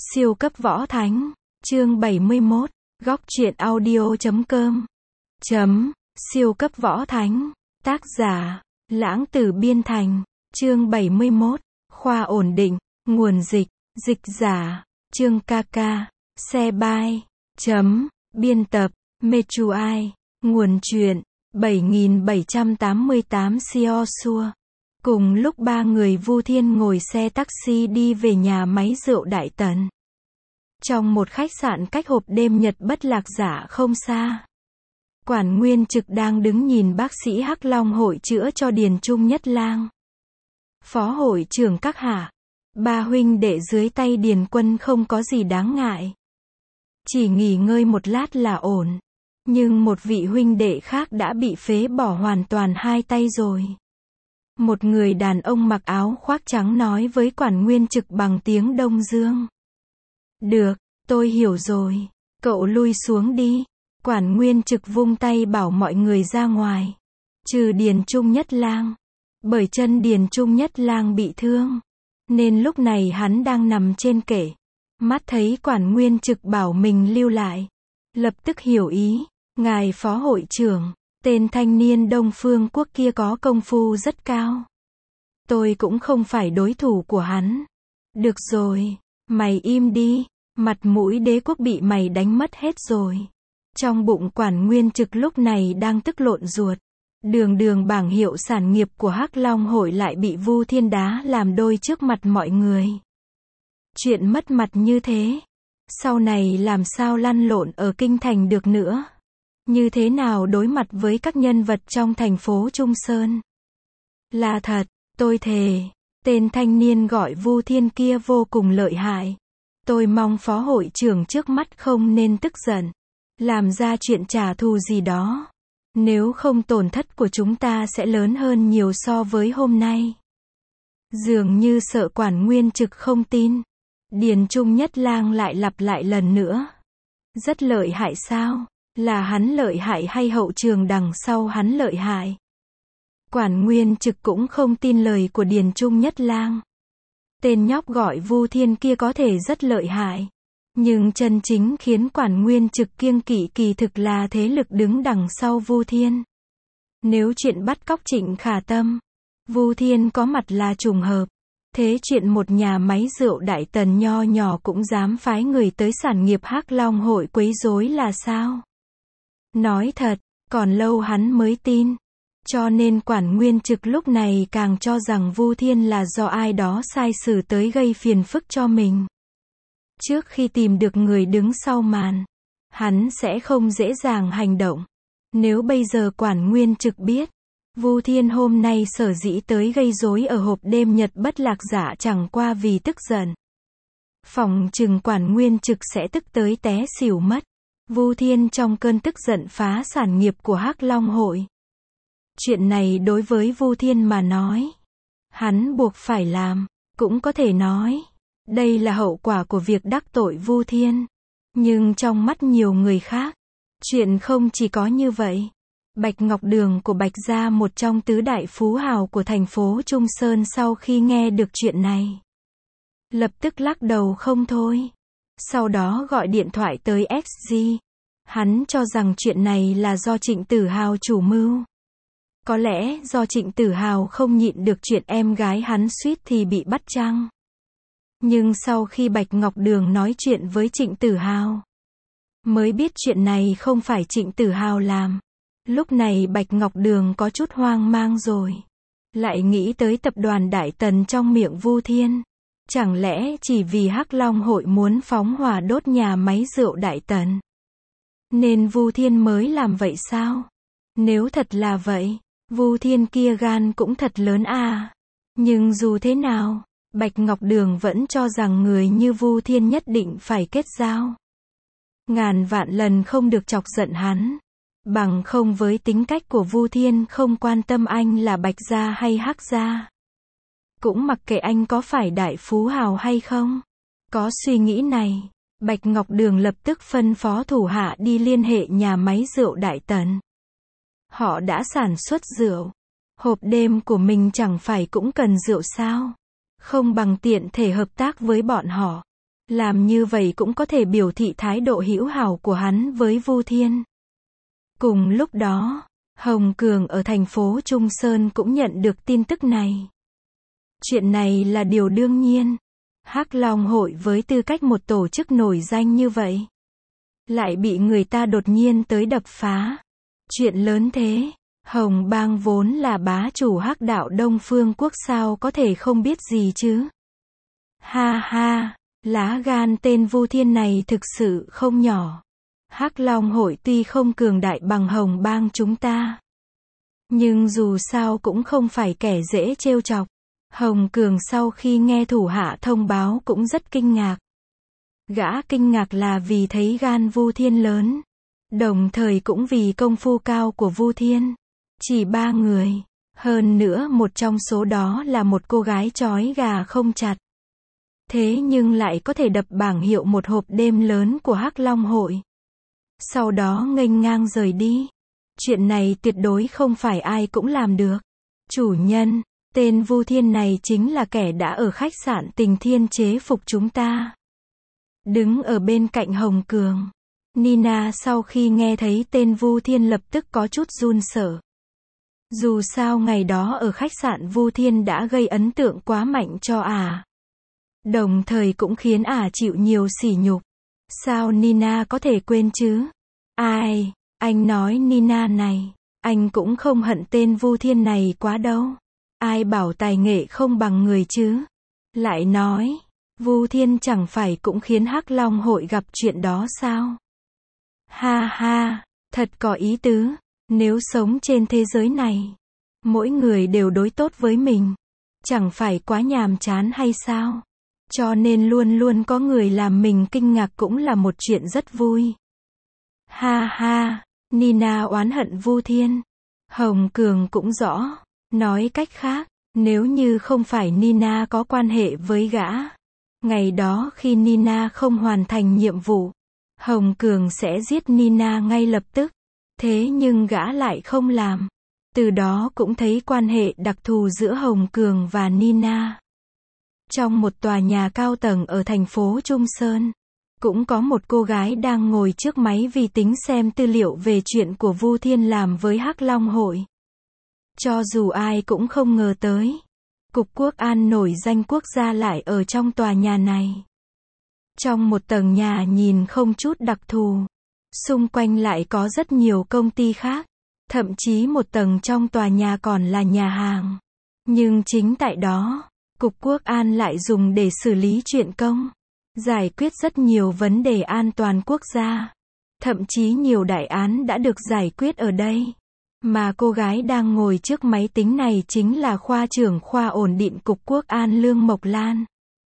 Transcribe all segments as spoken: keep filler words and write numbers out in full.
Siêu cấp võ thánh, chương bảy mươi mốt, góc truyện audio chấm com. Chấm, siêu cấp võ thánh, tác giả, Lãng Tử Biên Thành, chương bảy mươi mốt, khoa ổn định, nguồn dịch, dịch giả, chương ca ca, xe bay, chấm, biên tập, Mechuai, nguồn truyện, bảy nghìn bảy trăm tám mươi tám Siosua. Cùng lúc ba người Vu Thiên ngồi xe taxi đi về nhà máy rượu Đại Tần. Trong một khách sạn cách hộp đêm Nhật Bất Lạc Giả không xa. Quản Nguyên Trực đang đứng nhìn bác sĩ Hắc Long hội chữa cho Điền Trung Nhất Lang. Phó hội trưởng các hạ, ba huynh đệ dưới tay Điền Quân không có gì đáng ngại. Chỉ nghỉ ngơi một lát là ổn. Nhưng một vị huynh đệ khác đã bị phế bỏ hoàn toàn hai tay rồi. Một người đàn ông mặc áo khoác trắng nói với Quản Nguyên Trực bằng tiếng Đông Dương. Được, tôi hiểu rồi. Cậu lui xuống đi. Quản Nguyên Trực vung tay bảo mọi người ra ngoài. Trừ Điền Trung Nhất Lang. Bởi chân Điền Trung Nhất Lang bị thương. Nên lúc này hắn đang nằm trên kệ. Mắt thấy Quản Nguyên Trực bảo mình lưu lại. Lập tức hiểu ý. Ngài phó hội trưởng. Tên thanh niên Đông Phương Quốc kia có công phu rất cao. Tôi cũng không phải đối thủ của hắn. Được rồi, mày im đi, mặt mũi đế quốc bị mày đánh mất hết rồi. Trong bụng Quản Nguyên Trực lúc này đang tức lộn ruột. Đường đường bảng hiệu sản nghiệp của Hắc Long hội lại bị Vu Thiên đá làm đôi trước mặt mọi người. Chuyện mất mặt như thế, sau này làm sao lăn lộn ở kinh thành được nữa. Như thế nào đối mặt với các nhân vật trong thành phố Trung Sơn? Là thật, tôi thề, tên thanh niên gọi Vu Thiên kia vô cùng lợi hại. Tôi mong phó hội trưởng trước mắt không nên tức giận, làm ra chuyện trả thù gì đó. Nếu không tổn thất của chúng ta sẽ lớn hơn nhiều so với hôm nay. Dường như sợ Quản Nguyên Trực không tin. Điền Trung Nhất Lang lại lặp lại lần nữa. Rất lợi hại sao? Là hắn lợi hại hay hậu trường đằng sau hắn lợi hại? Quản Nguyên Trực cũng không tin lời của Điền Trung Nhất Lang. Tên nhóc gọi Vu Thiên kia có thể rất lợi hại. Nhưng chân chính khiến Quản Nguyên Trực kiêng kỵ kỳ thực là thế lực đứng đằng sau Vu Thiên. Nếu chuyện bắt cóc Trịnh Khả Tâm, Vu Thiên có mặt là trùng hợp. Thế chuyện một nhà máy rượu Đại Tần nho nhỏ cũng dám phái người tới sản nghiệp Hắc Long hội quấy rối là sao? Nói thật, còn lâu hắn mới tin. Cho nên Quản Nguyên Trực lúc này càng cho rằng Vu Thiên là do ai đó sai sử tới gây phiền phức cho mình. Trước khi tìm được người đứng sau màn, hắn sẽ không dễ dàng hành động. Nếu bây giờ Quản Nguyên Trực biết, Vu Thiên hôm nay sở dĩ tới gây rối ở hộp đêm Nhật Bất Lạc Giả chẳng qua vì tức giận. Phòng trừng Quản Nguyên Trực sẽ tức tới té xỉu mất. Vu Thiên trong cơn tức giận phá sản nghiệp của Hắc Long hội. Chuyện này đối với Vu Thiên mà nói, hắn buộc phải làm, cũng có thể nói, đây là hậu quả của việc đắc tội Vu Thiên. Nhưng trong mắt nhiều người khác, chuyện không chỉ có như vậy. Bạch Ngọc Đường của Bạch gia, một trong tứ đại phú hào của thành phố Trung Sơn, sau khi nghe được chuyện này, lập tức lắc đầu không thôi. Sau đó gọi điện thoại tới ét giê. Hắn cho rằng chuyện này là do Trịnh Tử Hào chủ mưu. Có lẽ do Trịnh Tử Hào không nhịn được chuyện em gái hắn suýt thì bị bắt chăng. Nhưng sau khi Bạch Ngọc Đường nói chuyện với Trịnh Tử Hào, mới biết chuyện này không phải Trịnh Tử Hào làm. Lúc này Bạch Ngọc Đường có chút hoang mang rồi. Lại nghĩ tới tập đoàn Đại Tần trong miệng Vu Thiên. Chẳng lẽ chỉ vì Hắc Long hội muốn phóng hỏa đốt nhà máy rượu Đại Tần, nên Vu Thiên mới làm vậy sao? Nếu thật là vậy, Vu Thiên kia gan cũng thật lớn à. Nhưng dù thế nào, Bạch Ngọc Đường vẫn cho rằng người như Vu Thiên nhất định phải kết giao. Ngàn vạn lần không được chọc giận hắn. Bằng không với tính cách của Vu Thiên không quan tâm anh là Bạch gia hay Hắc gia. Cũng mặc kệ anh có phải đại phú hào hay không. Có suy nghĩ này, Bạch Ngọc Đường lập tức phân phó thủ hạ đi liên hệ nhà máy rượu Đại Tần. Họ đã sản xuất rượu. Hộp đêm của mình chẳng phải cũng cần rượu sao? Không bằng tiện thể hợp tác với bọn họ. Làm như vậy cũng có thể biểu thị thái độ hữu hảo của hắn với Vu Thiên. Cùng lúc đó, Hồng Cường ở thành phố Trung Sơn cũng nhận được tin tức này. Chuyện này là điều đương nhiên. Hắc Long hội với tư cách một tổ chức nổi danh như vậy, lại bị người ta đột nhiên tới đập phá. Chuyện lớn thế, Hồng Bang vốn là bá chủ Hắc đạo Đông Phương Quốc sao có thể không biết gì chứ. Ha ha, lá gan tên Vu Thiên này thực sự không nhỏ. Hắc Long hội tuy không cường đại bằng Hồng Bang chúng ta, nhưng dù sao cũng không phải kẻ dễ trêu chọc. Hồng Cường sau khi nghe thủ hạ thông báo cũng rất kinh ngạc. Gã kinh ngạc là vì thấy gan Vu Thiên lớn, đồng thời cũng vì công phu cao của Vu Thiên. Chỉ ba người, hơn nữa một trong số đó là một cô gái trói gà không chặt. Thế nhưng lại có thể đập bảng hiệu một hộp đêm lớn của Hắc Long hội. Sau đó nghênh ngang rời đi. Chuyện này tuyệt đối không phải ai cũng làm được. Chủ nhân, tên Vu Thiên này chính là kẻ đã ở khách sạn Tình Thiên chế phục chúng ta. Đứng ở bên cạnh Hồng Cường, Nina sau khi nghe thấy tên Vu Thiên lập tức có chút run sợ. Dù sao ngày đó ở khách sạn Vu Thiên đã gây ấn tượng quá mạnh cho ả. À. Đồng thời cũng khiến ả à chịu nhiều sỉ nhục. Sao Nina có thể quên chứ? Ai, anh nói Nina này, anh cũng không hận tên Vu Thiên này quá đâu. Ai bảo tài nghệ không bằng người chứ? Lại nói, Vu Thiên chẳng phải cũng khiến Hắc Long hội gặp chuyện đó sao? Ha ha, thật có ý tứ. Nếu sống trên thế giới này, mỗi người đều đối tốt với mình, chẳng phải quá nhàm chán hay sao? Cho nên luôn luôn có người làm mình kinh ngạc cũng là một chuyện rất vui. Ha ha, Nina oán hận Vu Thiên. Hồng Cường cũng rõ. Nói cách khác, nếu như không phải Nina có quan hệ với gã, ngày đó khi Nina không hoàn thành nhiệm vụ, Hồng Cường sẽ giết Nina ngay lập tức. Thế nhưng gã lại không làm. Từ đó cũng thấy quan hệ đặc thù giữa Hồng Cường và Nina. Trong một tòa nhà cao tầng ở thành phố Trung Sơn, cũng có một cô gái đang ngồi trước máy vi tính xem tư liệu về chuyện của Vu Thiên làm với Hắc Long hội. Cho dù ai cũng không ngờ tới, Cục Quốc an nổi danh quốc gia lại ở trong tòa nhà này. Trong một tầng nhà nhìn không chút đặc thù, xung quanh lại có rất nhiều công ty khác, thậm chí một tầng trong tòa nhà còn là nhà hàng. Nhưng chính tại đó, Cục Quốc an lại dùng để xử lý chuyện công, giải quyết rất nhiều vấn đề an toàn quốc gia. Thậm chí nhiều đại án đã được giải quyết ở đây. Mà cô gái đang ngồi trước máy tính này chính là khoa trưởng khoa ổn định Cục Quốc an Lương Mộc Lan.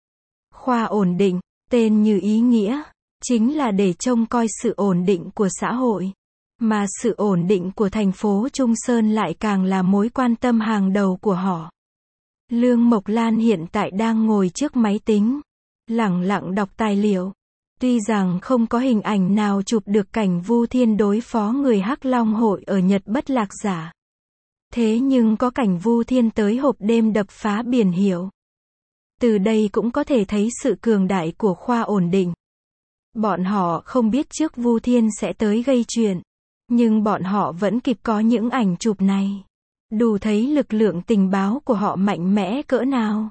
Khoa ổn định, tên như ý nghĩa, chính là để trông coi sự ổn định của xã hội. Mà sự ổn định của thành phố Trung Sơn lại càng là mối quan tâm hàng đầu của họ. Lương Mộc Lan hiện tại đang ngồi trước máy tính, lẳng lặng đọc tài liệu. Tuy rằng không có hình ảnh nào chụp được cảnh Vu Thiên đối phó người Hắc Long hội ở Nhật Bất Lạc Giả. Thế nhưng có cảnh Vu Thiên tới hộp đêm đập phá biển hiệu. Từ đây cũng có thể thấy sự cường đại của khoa ổn định. Bọn họ không biết trước Vu Thiên sẽ tới gây chuyện, nhưng bọn họ vẫn kịp có những ảnh chụp này. Đủ thấy lực lượng tình báo của họ mạnh mẽ cỡ nào.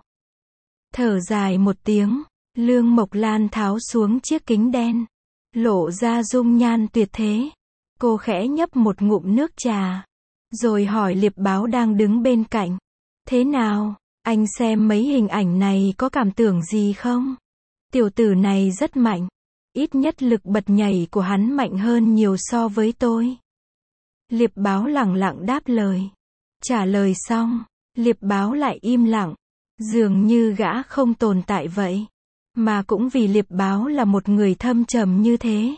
Thở dài một tiếng, Lương Mộc Lan tháo xuống chiếc kính đen, lộ ra dung nhan tuyệt thế. Cô khẽ nhấp một ngụm nước trà, rồi hỏi liệp báo đang đứng bên cạnh. Thế nào, anh xem mấy hình ảnh này có cảm tưởng gì không? Tiểu tử này rất mạnh. Ít nhất lực bật nhảy của hắn mạnh hơn nhiều so với tôi. Liệp báo lẳng lặng đáp lời. Trả lời xong, liệp báo lại im lặng. Dường như gã không tồn tại vậy. Mà cũng vì liệp báo là một người thâm trầm như thế,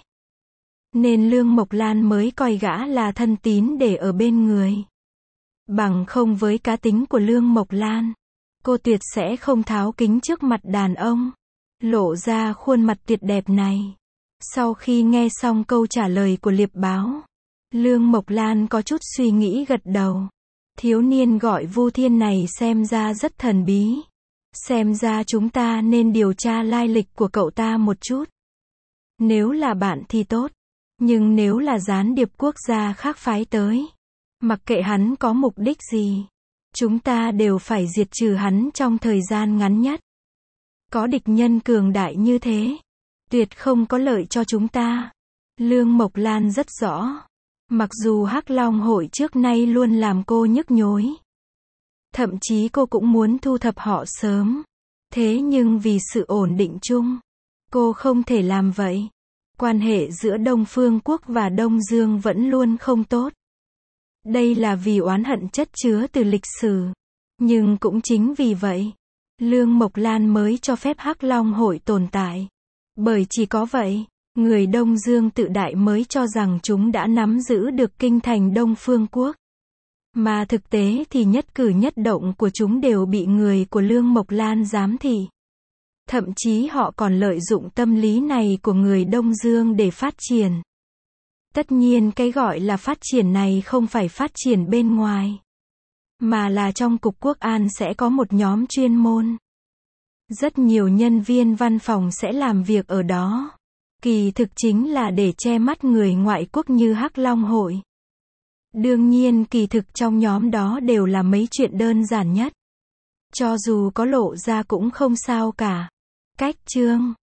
nên Lương Mộc Lan mới coi gã là thân tín để ở bên người. Bằng không với cá tính của Lương Mộc Lan, cô tuyệt sẽ không tháo kính trước mặt đàn ông, lộ ra khuôn mặt tuyệt đẹp này. Sau khi nghe xong câu trả lời của liệp báo, Lương Mộc Lan có chút suy nghĩ gật đầu. Thiếu niên gọi Vu Thiên này xem ra rất thần bí. Xem ra chúng ta nên điều tra lai lịch của cậu ta một chút. Nếu là bạn thì tốt. Nhưng nếu là gián điệp quốc gia khác phái tới, mặc kệ hắn có mục đích gì, chúng ta đều phải diệt trừ hắn trong thời gian ngắn nhất. Có địch nhân cường đại như thế, tuyệt không có lợi cho chúng ta. Lương Mộc Lan rất rõ. Mặc dù Hắc Long hội trước nay luôn làm cô nhức nhối. Thậm chí cô cũng muốn thu thập họ sớm. Thế nhưng vì sự ổn định chung, cô không thể làm vậy. Quan hệ giữa Đông Phương Quốc và Đông Dương vẫn luôn không tốt. Đây là vì oán hận chất chứa từ lịch sử. Nhưng cũng chính vì vậy, Lương Mộc Lan mới cho phép Hắc Long hội tồn tại. Bởi chỉ có vậy, người Đông Dương tự đại mới cho rằng chúng đã nắm giữ được kinh thành Đông Phương Quốc. Mà thực tế thì nhất cử nhất động của chúng đều bị người của Lương Mộc Lan giám thị. Thậm chí họ còn lợi dụng tâm lý này của người Đông Dương để phát triển. Tất nhiên cái gọi là phát triển này không phải phát triển bên ngoài, mà là trong Cục Quốc an sẽ có một nhóm chuyên môn. Rất nhiều nhân viên văn phòng sẽ làm việc ở đó. Kỳ thực chính là để che mắt người ngoại quốc như Hắc Long hội. Đương nhiên kỳ thực trong nhóm đó đều là mấy chuyện đơn giản nhất. Cho dù có lộ ra cũng không sao cả. Cách chương